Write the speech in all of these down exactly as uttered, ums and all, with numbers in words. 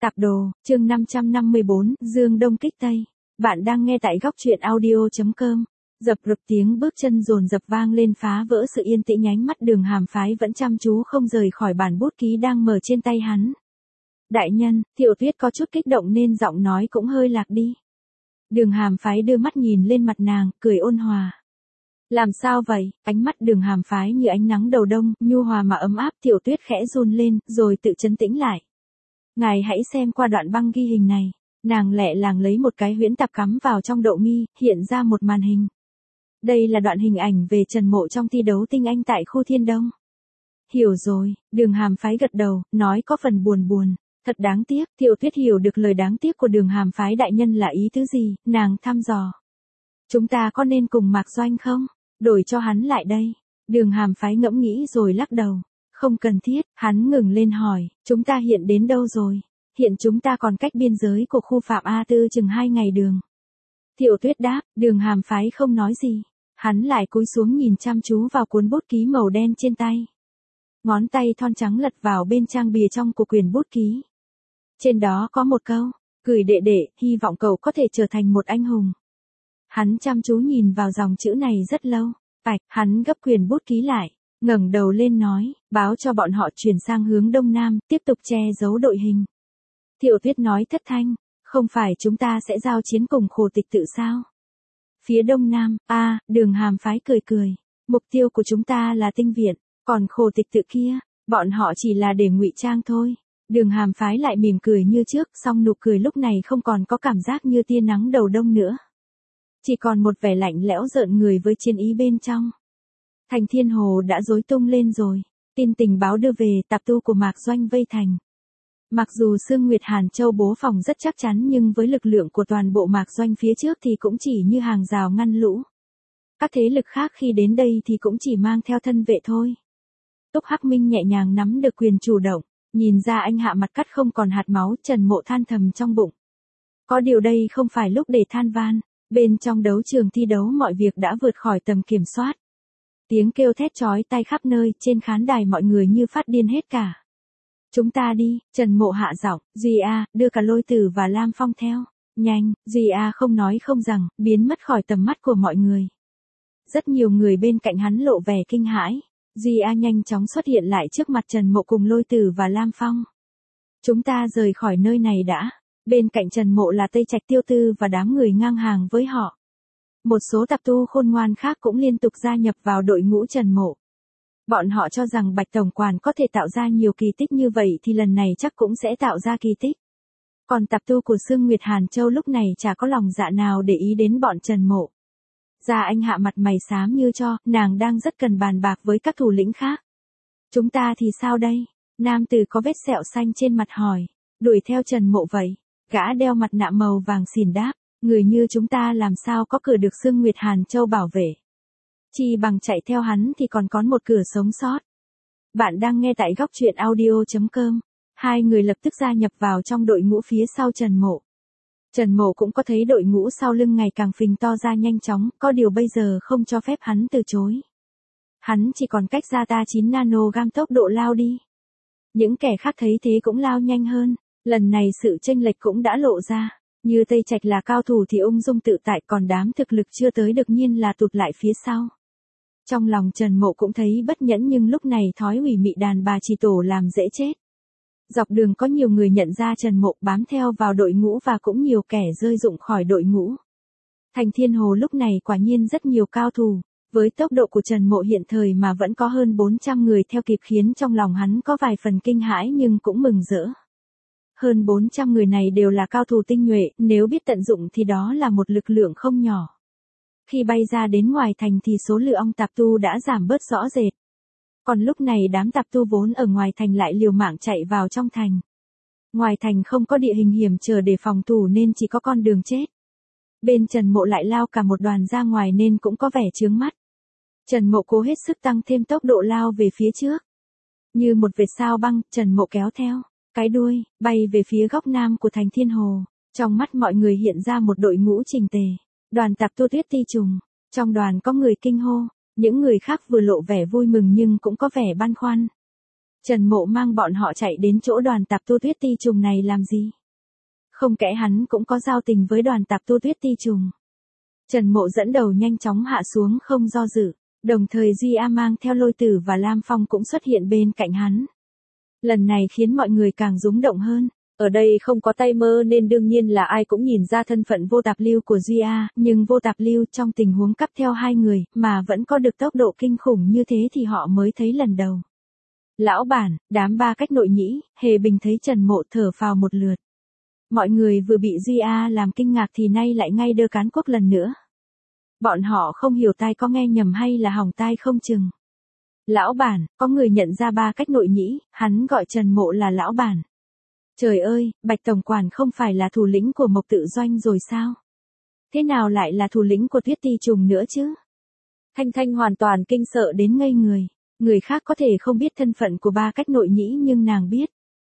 Tạp đồ, chương năm trăm năm mươi bốn, Dương Đông kích Tây. Bạn đang nghe tại góc truyện audio chấm com. Dập rập tiếng bước chân dồn dập vang lên phá vỡ sự yên tĩnh, ánh mắt Đường Hàm Phái vẫn chăm chú không rời khỏi bản bút ký đang mở trên tay hắn. Đại nhân, Thiệu Tuyết có chút kích động nên giọng nói cũng hơi lạc đi. Đường Hàm Phái đưa mắt nhìn lên mặt nàng, cười ôn hòa. Làm sao vậy? Ánh mắt Đường Hàm Phái như ánh nắng đầu đông, nhu hòa mà ấm áp. Thiệu Tuyết khẽ run lên, rồi tự trấn tĩnh lại. Ngài hãy xem qua đoạn băng ghi hình này. Nàng lẹ làng lấy một cái huyễn tạp cắm vào trong đậu nghi, hiện ra một màn hình. Đây là đoạn hình ảnh về Trần Mộ trong thi đấu tinh anh tại khu Thiên Đông. Hiểu rồi, Đường Hàm Phái gật đầu, nói có phần buồn buồn. Thật đáng tiếc. Thiệu Tuyết hiểu được lời đáng tiếc của Đường Hàm Phái đại nhân là ý tứ gì, nàng thăm dò. Chúng ta có nên cùng Mạc Doanh không? Đổi cho hắn lại đây. Đường Hàm Phái ngẫm nghĩ rồi lắc đầu. Không cần thiết. Hắn ngừng lên hỏi, chúng ta hiện đến đâu rồi? Hiện chúng ta còn cách biên giới của khu Phạm A Tư chừng hai ngày đường. Thiệu Tuyết đáp. Đường Hàm Phái không nói gì. Hắn lại cúi xuống nhìn chăm chú vào cuốn bút ký màu đen trên tay. Ngón tay thon trắng lật vào bên trang bìa trong của quyển bút ký. Trên đó có một câu, gửi đệ đệ, hy vọng cậu có thể trở thành một anh hùng. Hắn chăm chú nhìn vào dòng chữ này rất lâu. Bạch, hắn gấp quyển bút ký lại, ngẩng đầu lên nói, báo cho bọn họ chuyển sang hướng đông nam, tiếp tục che giấu đội hình. Thiệu Tuyết nói thất thanh, không phải chúng ta sẽ giao chiến cùng Khổ Tịch Tự sao? Phía đông nam, a, à, Đường Hàm Phái cười cười, mục tiêu của chúng ta là Tinh Viện, còn Khổ Tịch Tự kia, bọn họ chỉ là để ngụy trang thôi. Đường Hàm Phái lại mỉm cười như trước, song nụ cười lúc này không còn có cảm giác như tia nắng đầu đông nữa. Chỉ còn một vẻ lạnh lẽo rợn người với chiến ý bên trong. Thành Thiên Hồ đã rối tung lên rồi. Tin tình báo đưa về tạp tu của Mạc Doanh vây thành. Mặc dù Sương Nguyệt Hàn Châu bố phòng rất chắc chắn nhưng với lực lượng của toàn bộ Mạc Doanh phía trước thì cũng chỉ như hàng rào ngăn lũ. Các thế lực khác khi đến đây thì cũng chỉ mang theo thân vệ thôi. Túc Hắc Minh nhẹ nhàng nắm được quyền chủ động, nhìn ra anh hạ mặt cắt không còn hạt máu. Trần Mộ than thầm trong bụng. Có điều đây không phải lúc để than van. Bên trong đấu trường thi đấu mọi việc đã vượt khỏi tầm kiểm soát. Tiếng kêu thét chói tai khắp nơi, trên khán đài mọi người như phát điên hết cả. Chúng ta đi, Trần Mộ hạ giọng, Duy A, đưa cả Lôi Tử và Lam Phong theo. Nhanh, Duy A không nói không rằng, biến mất khỏi tầm mắt của mọi người. Rất nhiều người bên cạnh hắn lộ vẻ kinh hãi. Duy A nhanh chóng xuất hiện lại trước mặt Trần Mộ cùng Lôi Tử và Lam Phong. Chúng ta rời khỏi nơi này đã. Bên cạnh Trần Mộ là Tây Trạch Tiêu Tư và đám người ngang hàng với họ. Một số tạp tu khôn ngoan khác cũng liên tục gia nhập vào đội ngũ Trần Mộ. Bọn họ cho rằng Bạch Tổng Quản có thể tạo ra nhiều kỳ tích như vậy thì lần này chắc cũng sẽ tạo ra kỳ tích. Còn tạp tu của Sương Nguyệt Hàn Châu lúc này chả có lòng dạ nào để ý đến bọn Trần Mộ. Gia Anh hạ mặt mày xám như cho, nàng đang rất cần bàn bạc với các thủ lĩnh khác. Chúng ta thì sao đây? Nam tử có vết sẹo xanh trên mặt hỏi. Đuổi theo Trần Mộ vậy. Gã đeo mặt nạ màu vàng xỉn đáp, người như chúng ta làm sao có cửa được Sương Nguyệt Hàn Châu bảo vệ. Chỉ bằng chạy theo hắn thì còn có một cửa sống sót. Bạn đang nghe tại góc truyện audio chấm com. Hai người lập tức gia nhập vào trong đội ngũ phía sau Trần Mộ. Trần Mộ cũng có thấy đội ngũ sau lưng ngày càng phình to ra nhanh chóng, có điều bây giờ không cho phép hắn từ chối. Hắn chỉ còn cách ra ta chín nanogam tốc độ lao đi. Những kẻ khác thấy thế cũng lao nhanh hơn. Lần này sự chênh lệch cũng đã lộ ra, như Tây Trạch là cao thủ thì ung dung tự tại, còn đám thực lực chưa tới được nhiên là tụt lại phía sau. Trong lòng Trần Mộ cũng thấy bất nhẫn nhưng lúc này thói ủy mị đàn bà chỉ tổ làm dễ chết. Dọc đường có nhiều người nhận ra Trần Mộ bám theo vào đội ngũ và cũng nhiều kẻ rơi rụng khỏi đội ngũ. Thành Thiên Hồ lúc này quả nhiên rất nhiều cao thủ, với tốc độ của Trần Mộ hiện thời mà vẫn có hơn bốn trăm người theo kịp khiến trong lòng hắn có vài phần kinh hãi nhưng cũng mừng rỡ. Hơn bốn trăm người này đều là cao thủ tinh nhuệ, nếu biết tận dụng thì đó là một lực lượng không nhỏ. Khi bay ra đến ngoài thành thì số lượng tạp tu đã giảm bớt rõ rệt. Còn lúc này đám tạp tu vốn ở ngoài thành lại liều mạng chạy vào trong thành. Ngoài thành không có địa hình hiểm trở để phòng thủ nên chỉ có con đường chết. Bên Trần Mộ lại lao cả một đoàn ra ngoài nên cũng có vẻ chướng mắt. Trần Mộ cố hết sức tăng thêm tốc độ lao về phía trước. Như một vệt sao băng, Trần Mộ kéo theo cái đuôi, bay về phía góc nam của thành Thiên Hồ. Trong mắt mọi người hiện ra một đội ngũ chỉnh tề. Đoàn tạp tu Tuyết Ti Trùng. Trong đoàn có người kinh hô. Những người khác vừa lộ vẻ vui mừng nhưng cũng có vẻ băn khoăn. Trần Mộ mang bọn họ chạy đến chỗ đoàn tạp tu Tuyết Ti Trùng này làm gì? Không kẽ hắn cũng có giao tình với đoàn tạp tu Tuyết Ti Trùng. Trần Mộ dẫn đầu nhanh chóng hạ xuống không do dự, đồng thời Duy A mang theo Lôi Tử và Lam Phong cũng xuất hiện bên cạnh hắn. Lần này khiến mọi người càng rúng động hơn. Ở đây không có tay mơ nên đương nhiên là ai cũng nhìn ra thân phận Vô Tạp Lưu của Duy A, nhưng Vô Tạp Lưu trong tình huống cắp theo hai người mà vẫn có được tốc độ kinh khủng như thế thì họ mới thấy lần đầu. Lão bản, đám Ba Cách Nội Nhĩ, Hề Bình thấy Trần Mộ thở phào một lượt. Mọi người vừa bị Duy A làm kinh ngạc thì nay lại ngay đơ cán quốc lần nữa. Bọn họ không hiểu tai có nghe nhầm hay là hỏng tai không chừng. Lão bản, có người nhận ra Ba Cách Nội Nhĩ, hắn gọi Trần Mộ là lão bản. Trời ơi, Bạch Tổng Quản không phải là thủ lĩnh của Mộc Tự Doanh rồi sao? Thế nào lại là thủ lĩnh của Tuyết Ti Trùng nữa chứ? Thanh Thanh hoàn toàn kinh sợ đến ngây người. Người khác có thể không biết thân phận của Ba Cách Nội Nhĩ nhưng nàng biết.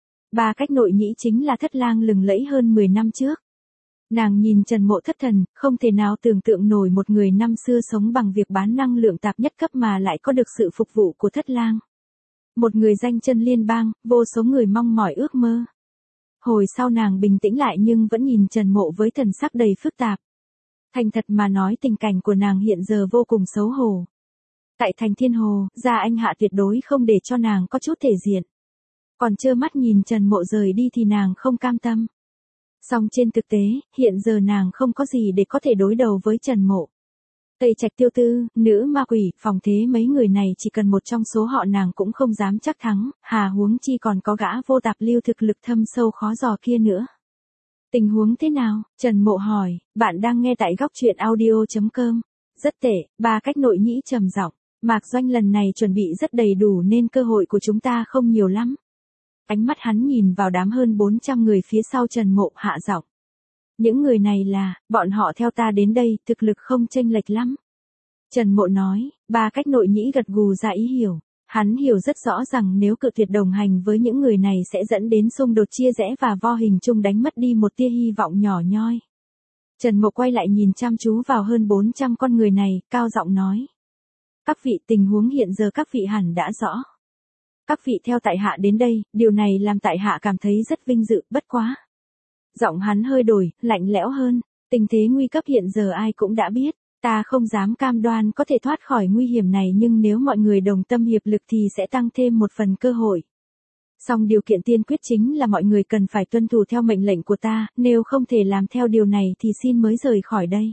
Ba Cách Nội Nhĩ chính là thất lang lừng lẫy hơn mười năm trước. Nàng nhìn Trần Mộ thất thần, không thể nào tưởng tượng nổi một người năm xưa sống bằng việc bán năng lượng tạp nhất cấp mà lại có được sự phục vụ của thất lang. Một người danh chân liên bang, vô số người mong mỏi ước mơ. Hồi sau nàng bình tĩnh lại nhưng vẫn nhìn Trần Mộ với thần sắc đầy phức tạp. Thành thật mà nói tình cảnh của nàng hiện giờ vô cùng xấu hổ. Tại thành Thiên Hồ, Gia Anh Hạ tuyệt đối không để cho nàng có chút thể diện. Còn trơ mắt nhìn Trần Mộ rời đi thì nàng không cam tâm. Song trên thực tế, hiện giờ nàng không có gì để có thể đối đầu với Trần Mộ. Tây Trạch Tiêu Tư, nữ ma quỷ, Phòng Thế mấy người này chỉ cần một trong số họ nàng cũng không dám chắc thắng, hà huống chi còn có gã Vô Tạp Lưu thực lực thâm sâu khó dò kia nữa. Tình huống thế nào? Trần Mộ hỏi, bạn đang nghe tại góc truyện audio chấm com. Rất tệ, Ba Cách Nội Nhĩ trầm giọng. Mạc Doanh lần này chuẩn bị rất đầy đủ nên cơ hội của chúng ta không nhiều lắm. Ánh mắt hắn nhìn vào đám hơn bốn trăm người phía sau Trần Mộ hạ giọng. Những người này là, bọn họ theo ta đến đây, thực lực không chênh lệch lắm. Trần Mộ nói, Ba Cách Nội Nhĩ gật gù ra ý hiểu. Hắn hiểu rất rõ rằng nếu cự tuyệt đồng hành với những người này sẽ dẫn đến xung đột chia rẽ và vo hình chung đánh mất đi một tia hy vọng nhỏ nhoi. Trần Mộ quay lại nhìn chăm chú vào hơn bốn trăm con người này, cao giọng nói. Các vị, tình huống hiện giờ các vị hẳn đã rõ. Các vị theo tại hạ đến đây, điều này làm tại hạ cảm thấy rất vinh dự, bất quá. Giọng hắn hơi đổi, lạnh lẽo hơn, tình thế nguy cấp hiện giờ ai cũng đã biết, ta không dám cam đoan có thể thoát khỏi nguy hiểm này nhưng nếu mọi người đồng tâm hiệp lực thì sẽ tăng thêm một phần cơ hội. Song điều kiện tiên quyết chính là mọi người cần phải tuân thủ theo mệnh lệnh của ta, nếu không thể làm theo điều này thì xin mới rời khỏi đây.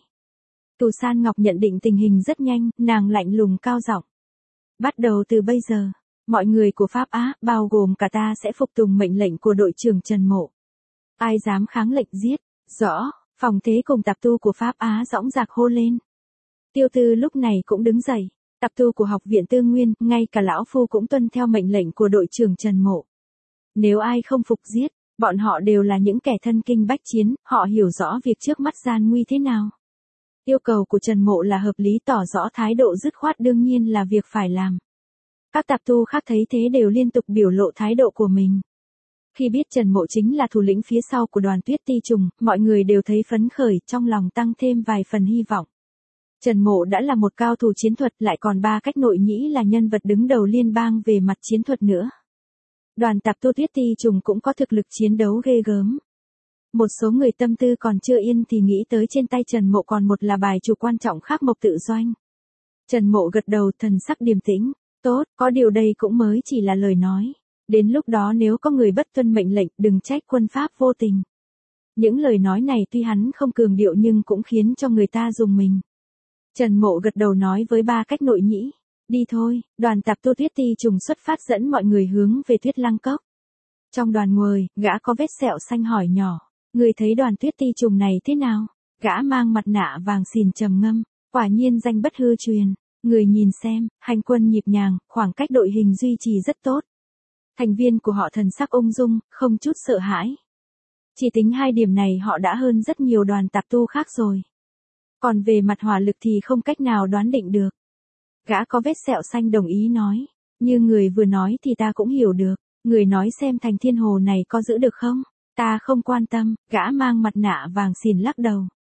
Tù San Ngọc nhận định tình hình rất nhanh, nàng lạnh lùng cao giọng. Bắt đầu từ bây giờ, mọi người của Pháp Á, bao gồm cả ta sẽ phục tùng mệnh lệnh của đội trưởng Trần Mộ. Ai dám kháng lệnh giết, rõ, Phòng Thế cùng tạp tu của Pháp Á dõng dạc hô lên. Tiêu Tư lúc này cũng đứng dậy, tạp tu của học viện Tư Nguyên, ngay cả lão phu cũng tuân theo mệnh lệnh của đội trưởng Trần Mộ. Nếu ai không phục giết, bọn họ đều là những kẻ thân kinh bách chiến, họ hiểu rõ việc trước mắt gian nguy thế nào. Yêu cầu của Trần Mộ là hợp lý, tỏ rõ thái độ dứt khoát, đương nhiên là việc phải làm. Các tạp tu khác thấy thế đều liên tục biểu lộ thái độ của mình. Khi biết Trần Mộ chính là thủ lĩnh phía sau của đoàn Tuyết Ti Trùng, mọi người đều thấy phấn khởi, trong lòng tăng thêm vài phần hy vọng. Trần Mộ đã là một cao thủ chiến thuật, lại còn Ba Cách Nội Nhĩ là nhân vật đứng đầu liên bang về mặt chiến thuật nữa. Đoàn tạp tu Tuyết Ti Trùng cũng có thực lực chiến đấu ghê gớm. Một số người tâm tư còn chưa yên thì nghĩ tới trên tay Trần Mộ còn một là bài chủ quan trọng khác Mộc Tự Doanh. Trần Mộ gật đầu, thần sắc điềm tĩnh. Tốt, có điều đây cũng mới chỉ là lời nói. Đến lúc đó nếu có người bất tuân mệnh lệnh, đừng trách quân Pháp vô tình. Những lời nói này tuy hắn không cường điệu nhưng cũng khiến cho người ta rùng mình. Trần Mộ gật đầu nói với Ba Cách Nội Nhĩ. Đi thôi, đoàn tạp tu Tuyết Ti Trùng xuất phát dẫn mọi người hướng về Tuyết Lăng Cốc. Trong đoàn ngồi, gã có vết sẹo xanh hỏi nhỏ. Người thấy đoàn Tuyết Ti Trùng này thế nào? Gã mang mặt nạ vàng xìn trầm ngâm. Quả nhiên danh bất hư truyền. Người nhìn xem, hành quân nhịp nhàng, khoảng cách đội hình duy trì rất tốt. Thành viên của họ thần sắc ung dung, không chút sợ hãi. Chỉ tính hai điểm này họ đã hơn rất nhiều đoàn tạp tu khác rồi. Còn về mặt hỏa lực thì không cách nào đoán định được. Gã có vết sẹo xanh đồng ý nói. Như người vừa nói thì ta cũng hiểu được. Người nói xem thành Thiên Hồ này có giữ được không? Ta không quan tâm, gã mang mặt nạ vàng xìn lắc đầu.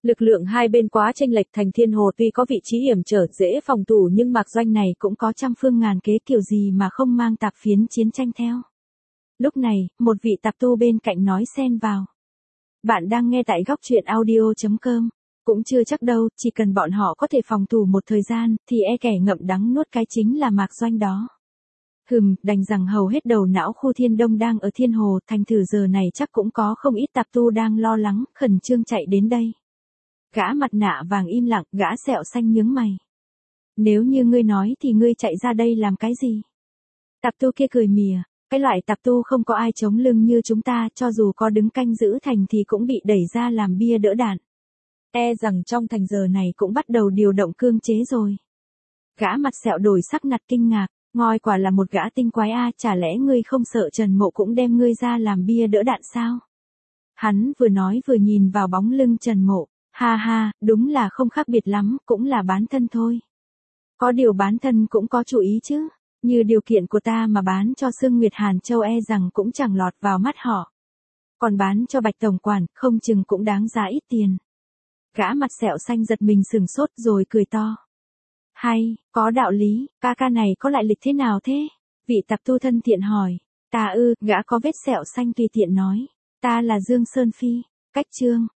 Lực lượng hai bên quá chênh lệch, thành Thiên Hồ tuy có vị trí hiểm trở dễ phòng thủ nhưng Mạc Doanh này cũng có trăm phương ngàn kế, kiểu gì mà không mang tạp phiến chiến tranh theo. Lúc này, một vị tạp tu bên cạnh nói xen vào. Bạn đang nghe tại góc truyện audio.com. Cũng chưa chắc đâu, chỉ cần bọn họ có thể phòng thủ một thời gian, thì e kẻ ngậm đắng nuốt cái chính là Mạc Doanh đó. Hừm, đành rằng hầu hết đầu não khu Thiên Đông đang ở Thiên Hồ, thành thử giờ này chắc cũng có không ít tạp tu đang lo lắng, khẩn trương chạy đến đây. Gã mặt nạ vàng im lặng, gã sẹo xanh nhướng mày. Nếu như ngươi nói thì ngươi chạy ra đây làm cái gì? Tạp tu kia cười mỉa, cái loại tạp tu không có ai chống lưng như chúng ta, cho dù có đứng canh giữ thành thì cũng bị đẩy ra làm bia đỡ đạn. E rằng trong thành giờ này cũng bắt đầu điều động cương chế rồi. Gã mặt sẹo đổi sắc nặt kinh ngạc, ngoi quả là một gã tinh quái a, chả lẽ ngươi không sợ Trần Mộ cũng đem ngươi ra làm bia đỡ đạn sao? Hắn vừa nói vừa nhìn vào bóng lưng Trần Mộ, ha ha, đúng là không khác biệt lắm, cũng là bán thân thôi. Có điều bán thân cũng có chú ý chứ, như điều kiện của ta mà bán cho Sương Nguyệt Hàn Châu e rằng cũng chẳng lọt vào mắt họ. Còn bán cho Bạch Tổng Quản, không chừng cũng đáng giá ít tiền. Gã mặt sẹo xanh giật mình sừng sốt rồi cười to. Hay, có đạo lý, ca ca này có lại lịch thế nào thế? Vị tạp tu thân thiện hỏi. Ta ư, gã có vết sẹo xanh tùy tiện nói. Ta là Dương Sơn Phi, cách chương.